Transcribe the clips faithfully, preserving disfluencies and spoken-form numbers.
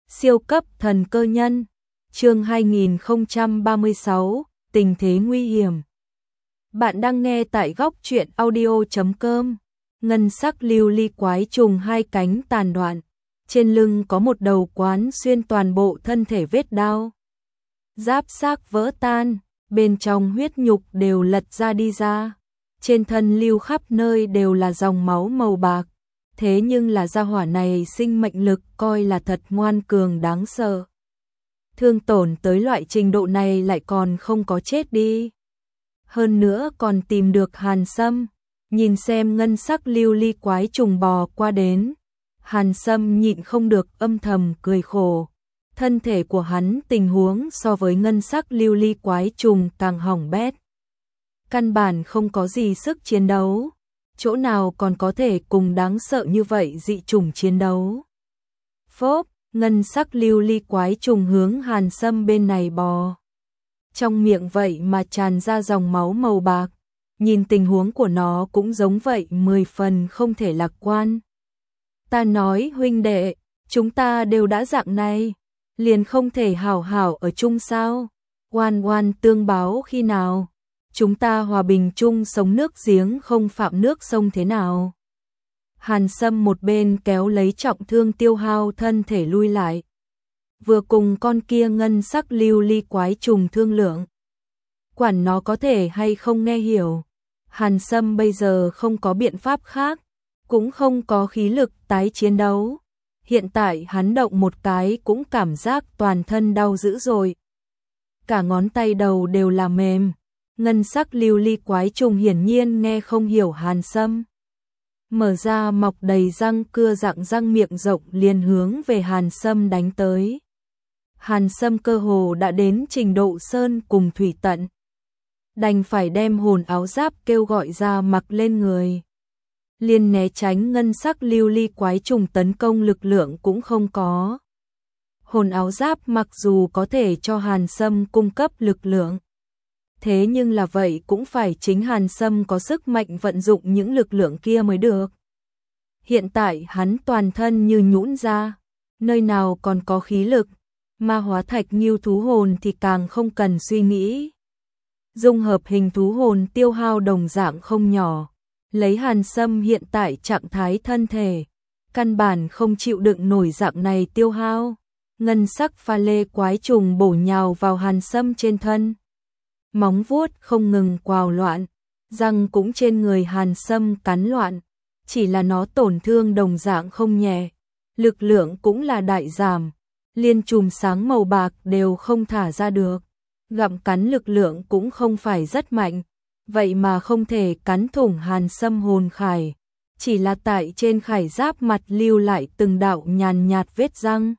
Siêu cấp thần cơ nhân, chương hai nghìn không trăm ba mươi sáu, tình thế nguy hiểm. Bạn đang nghe tại góc truyện audio chấm com. Ngân sắc lưu ly quái trùng hai cánh tàn đoạn, trên lưng có một đầu quán xuyên toàn bộ thân thể vết đao. Giáp xác vỡ tan, bên trong huyết nhục đều lật ra đi ra, trên thân lưu khắp nơi đều là dòng máu màu bạc. Thế nhưng là gia hỏa này sinh mệnh lực coi là thật ngoan cường đáng sợ. Thương tổn tới loại trình độ này lại còn không có chết đi. Hơn nữa còn tìm được Hàn Sâm, nhìn xem ngân sắc lưu ly quái trùng bò qua đến. Hàn Sâm nhịn không được âm thầm cười khổ. Thân thể của hắn tình huống so với ngân sắc lưu ly quái trùng càng hỏng bét. Căn bản không có gì sức chiến đấu. Chỗ nào còn có thể cùng đáng sợ như vậy dị trùng chiến đấu. Phốp, ngân sắc lưu ly quái trùng hướng Hàn Sâm bên này bò. Trong miệng vậy mà tràn ra dòng máu màu bạc. Nhìn tình huống của nó cũng giống vậy, mười phần không thể lạc quan. Ta nói huynh đệ, chúng ta đều đã dạng này, liền không thể hảo hảo ở chung sao? Oan oan tương báo khi nào? Chúng ta hòa bình chung sống nước giếng không phạm nước sông thế nào? Hàn Sâm một bên kéo lấy trọng thương tiêu hao thân thể lui lại, vừa cùng con kia ngân sắc lưu ly quái trùng thương lượng. Quản nó có thể hay không nghe hiểu. Hàn Sâm bây giờ không có biện pháp khác, cũng không có khí lực tái chiến đấu. Hiện tại hắn động một cái cũng cảm giác toàn thân đau dữ rồi. Cả ngón tay đầu đều là mềm. Ngân sắc lưu ly quái trùng hiển nhiên nghe không hiểu Hàn Sâm. Mở ra mọc đầy răng cưa dạng răng miệng rộng liền hướng về Hàn Sâm đánh tới. Hàn Sâm cơ hồ đã đến trình độ sơn cùng thủy tận. Đành phải đem hồn áo giáp kêu gọi ra mặc lên người. Liên né tránh ngân sắc lưu ly quái trùng tấn công lực lượng cũng không có. Hồn áo giáp mặc dù có thể cho Hàn Sâm cung cấp lực lượng. Thế nhưng là vậy cũng phải chính Hàn Sâm có sức mạnh vận dụng những lực lượng kia mới được. Hiện tại hắn toàn thân như nhũn ra, nơi nào còn có khí lực, ma hóa thạch nghiêu thú hồn thì càng không cần suy nghĩ. Dung hợp hình thú hồn tiêu hao đồng dạng không nhỏ, lấy Hàn Sâm hiện tại trạng thái thân thể, căn bản không chịu đựng nổi dạng này tiêu hao. Ngân sắc pha lê quái trùng bổ nhào vào Hàn Sâm trên thân. Móng vuốt không ngừng quào loạn, răng cũng trên người Hàn Sâm cắn loạn, chỉ là nó tổn thương đồng dạng không nhẹ, lực lượng cũng là đại giảm, liên chùm sáng màu bạc đều không thả ra được, gặm cắn lực lượng cũng không phải rất mạnh, vậy mà không thể cắn thủng Hàn Sâm hồn khải, chỉ là tại trên khải giáp mặt lưu lại từng đạo nhàn nhạt vết răng.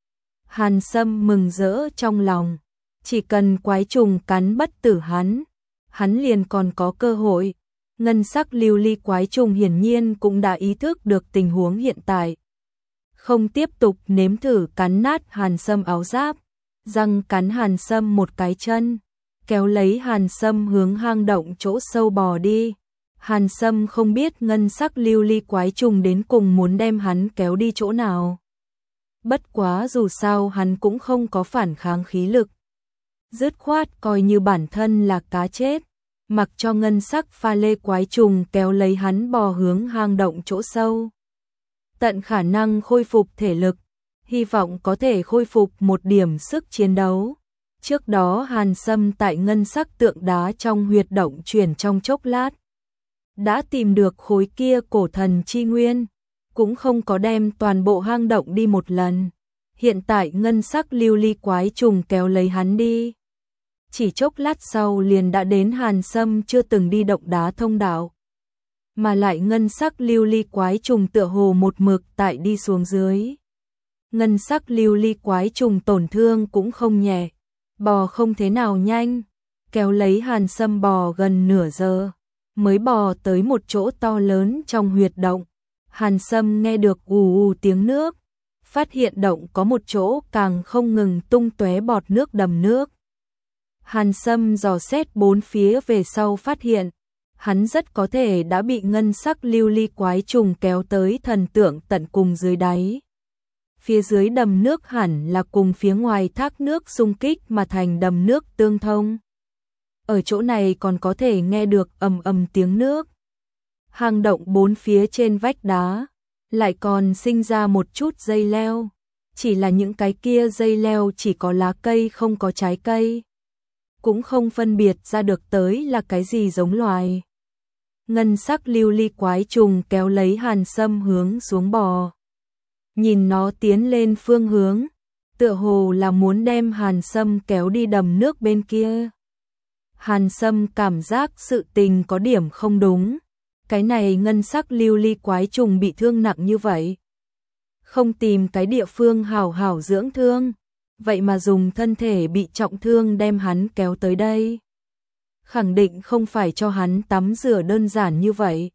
Hàn Sâm mừng rỡ trong lòng. Chỉ cần quái trùng cắn bất tử hắn, hắn liền còn có cơ hội. Ngân sắc lưu ly quái trùng hiển nhiên cũng đã ý thức được tình huống hiện tại. Không tiếp tục nếm thử cắn nát Hàn Sâm áo giáp, răng cắn Hàn Sâm một cái chân, kéo lấy Hàn Sâm hướng hang động chỗ sâu bò đi. Hàn Sâm không biết ngân sắc lưu ly quái trùng đến cùng muốn đem hắn kéo đi chỗ nào. Bất quá dù sao hắn cũng không có phản kháng khí lực. Dứt khoát coi như bản thân là cá chết, mặc cho ngân sắc pha lê quái trùng kéo lấy hắn bò hướng hang động chỗ sâu. Tận khả năng khôi phục thể lực, hy vọng có thể khôi phục một điểm sức chiến đấu. Trước đó Hàn Sâm tại ngân sắc tượng đá trong huyệt động chuyển trong chốc lát. Đã tìm được khối kia cổ thần chi nguyên, cũng không có đem toàn bộ hang động đi một lần. Hiện tại ngân sắc lưu ly quái trùng kéo lấy hắn đi. Chỉ chốc lát sau liền đã đến Hàn Sâm chưa từng đi động đá thông đạo. Mà lại ngân sắc lưu ly quái trùng tựa hồ một mực tại đi xuống dưới. Ngân sắc lưu ly quái trùng tổn thương cũng không nhẹ, bò không thế nào nhanh, kéo lấy Hàn Sâm bò gần nửa giờ, mới bò tới một chỗ to lớn trong huyệt động. Hàn Sâm nghe được ù ù tiếng nước, phát hiện động có một chỗ càng không ngừng tung tóe bọt nước đầm nước. Hàn Sâm dò xét bốn phía về sau phát hiện, hắn rất có thể đã bị ngân sắc lưu ly quái trùng kéo tới thần tượng tận cùng dưới đáy. phía dưới đầm nước hẳn là cùng phía ngoài thác nước xung kích mà thành đầm nước tương thông. Ở chỗ này còn có thể nghe được ầm ầm tiếng nước. Hang động bốn phía trên vách đá, lại còn sinh ra một chút dây leo. Chỉ là những cái kia dây leo chỉ có lá cây không có trái cây. Cũng không phân biệt ra được tới là cái gì giống loài. Ngân sắc lưu ly quái trùng kéo lấy Hàn Sâm hướng xuống bò. Nhìn nó tiến lên phương hướng, tựa hồ là muốn đem Hàn Sâm kéo đi đầm nước bên kia. Hàn Sâm cảm giác sự tình có điểm không đúng. Cái này ngân sắc lưu ly quái trùng bị thương nặng như vậy. Không tìm cái địa phương hảo hảo dưỡng thương, vậy mà dùng thân thể bị trọng thương đem hắn kéo tới đây. Khẳng định không phải cho hắn tắm rửa đơn giản như vậy.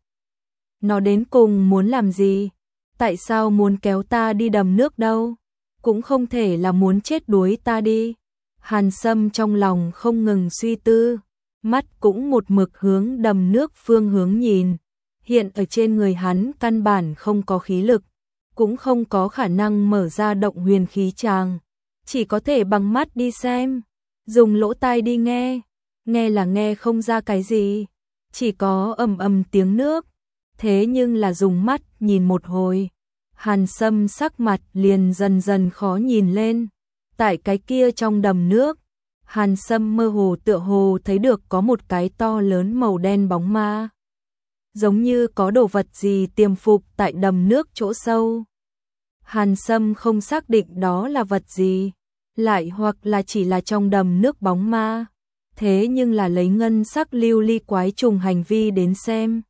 Nó đến cùng muốn làm gì? Tại sao muốn kéo ta đi đầm nước đâu? Cũng không thể là muốn chết đuối ta đi. Hàn Sâm trong lòng không ngừng suy tư, mắt cũng một mực hướng đầm nước phương hướng nhìn. Hiện ở trên người hắn căn bản không có khí lực, cũng không có khả năng mở ra động huyền khí tràng, chỉ có thể bằng mắt đi xem, dùng lỗ tai đi nghe, nghe là nghe không ra cái gì, chỉ có ầm ầm tiếng nước. Thế nhưng là dùng mắt nhìn một hồi, Hàn Sâm sắc mặt liền dần dần khó nhìn lên. Tại cái kia trong đầm nước, Hàn Sâm mơ hồ tựa hồ thấy được có một cái to lớn màu đen bóng ma. Giống như có đồ vật gì tiềm phục tại đầm nước chỗ sâu. Hàn Sâm không xác định đó là vật gì, lại hoặc là chỉ là trong đầm nước bóng ma. Thế nhưng là lấy ngân sắc lưu ly quái trùng hành vi đến xem,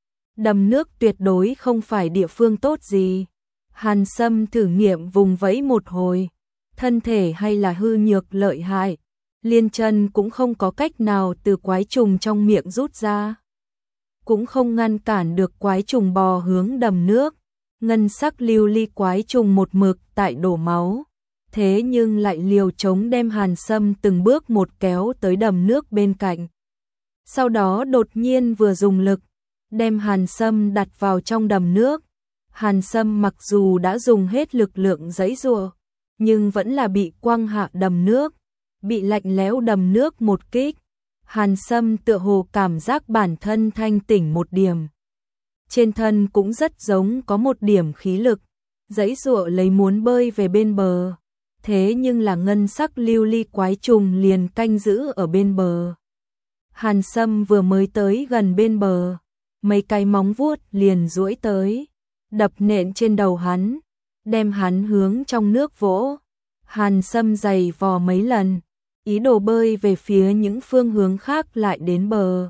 đầm nước tuyệt đối không phải địa phương tốt gì. Hàn Sâm thử nghiệm vùng vẫy một hồi, thân thể hay là hư nhược lợi hại, liên chân cũng không có cách nào từ quái trùng trong miệng rút ra. Cũng không ngăn cản được quái trùng bò hướng đầm nước. Ngân sắc lưu ly quái trùng một mực tại đổ máu, thế nhưng lại liều chống đem Hàn Sâm từng bước một kéo tới đầm nước bên cạnh. Sau đó đột nhiên vừa dùng lực, đem Hàn Sâm đặt vào trong đầm nước. Hàn Sâm mặc dù đã dùng hết lực lượng giãy giụa, nhưng vẫn là bị quăng hạ đầm nước, bị lạnh lẽo đầm nước một kích. Hàn Sâm tựa hồ cảm giác bản thân thanh tỉnh một điểm. Trên thân cũng rất giống có một điểm khí lực, giãy giụa lấy muốn bơi về bên bờ. Thế nhưng là ngân sắc lưu ly quái trùng liền canh giữ ở bên bờ. Hàn Sâm vừa mới tới gần bên bờ, mấy cái móng vuốt liền duỗi tới, đập nện trên đầu hắn, đem hắn hướng trong nước vỗ. Hàn Sâm giày vò mấy lần, ý đồ bơi về phía những phương hướng khác lại đến bờ.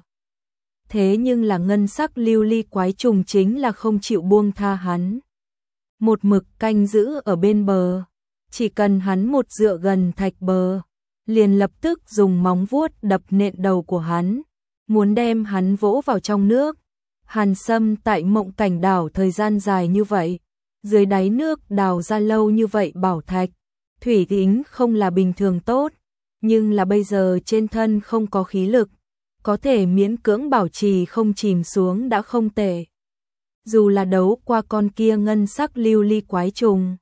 Thế nhưng là ngân sắc lưu ly quái trùng chính là không chịu buông tha hắn. Một mực canh giữ ở bên bờ, chỉ cần hắn một dựa gần thạch bờ, liền lập tức dùng móng vuốt đập nện đầu của hắn, muốn đem hắn vỗ vào trong nước. Hàn Sâm tại Mộng Cảnh đảo thời gian dài như vậy, dưới đáy nước đào ra lâu như vậy bảo thạch, thủy tính không là bình thường tốt, nhưng là bây giờ trên thân không có khí lực, có thể miễn cưỡng bảo trì không chìm xuống đã không tệ. Dù là đấu qua con kia ngân sắc lưu ly quái trùng,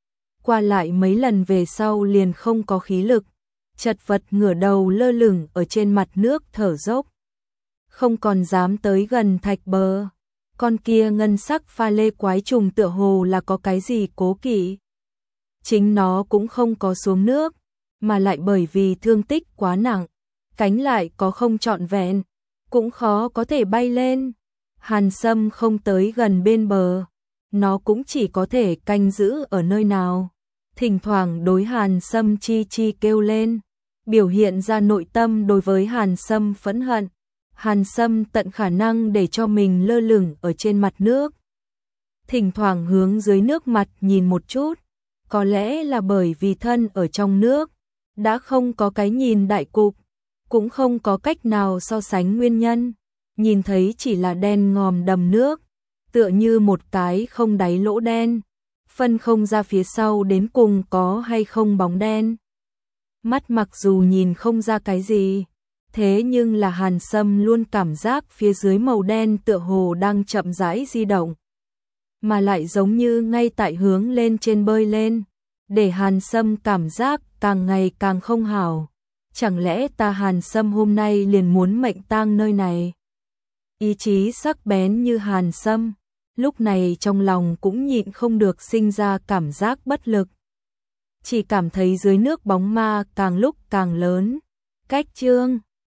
qua lại mấy lần về sau liền không có khí lực, chật vật ngửa đầu lơ lửng ở trên mặt nước thở dốc, không còn dám tới gần thạch bờ. Con kia ngân sắc pha lê quái trùng tựa hồ là có cái gì cố kỵ. Chính nó cũng không có xuống nước, mà lại bởi vì thương tích quá nặng, cánh lại có không trọn vẹn, cũng khó có thể bay lên. Hàn Sâm không tới gần bên bờ, nó cũng chỉ có thể canh giữ ở nơi nào, thỉnh thoảng đối Hàn Sâm chi chi kêu lên, biểu hiện ra nội tâm đối với Hàn Sâm phẫn hận. Hàn Sâm tận khả năng để cho mình lơ lửng ở trên mặt nước, thỉnh thoảng hướng dưới nước mặt nhìn một chút, có lẽ là bởi vì thân ở trong nước, đã không có cái nhìn đại cục, cũng không có cách nào so sánh nguyên nhân, nhìn thấy chỉ là đen ngòm đầm nước, tựa như một cái không đáy lỗ đen, phân không ra phía sau đến cùng có hay không bóng đen. Mắt mặc dù nhìn không ra cái gì, thế nhưng là Hàn Sâm luôn cảm giác phía dưới màu đen tựa hồ đang chậm rãi di động. mà lại giống như ngay tại hướng lên trên bơi lên, để Hàn Sâm cảm giác càng ngày càng không hảo. Chẳng lẽ ta Hàn Sâm hôm nay liền muốn mệnh tang nơi này? Ý chí sắc bén như Hàn Sâm, lúc này trong lòng cũng nhịn không được sinh ra cảm giác bất lực. Chỉ cảm thấy dưới nước bóng ma càng lúc càng lớn. Cách chương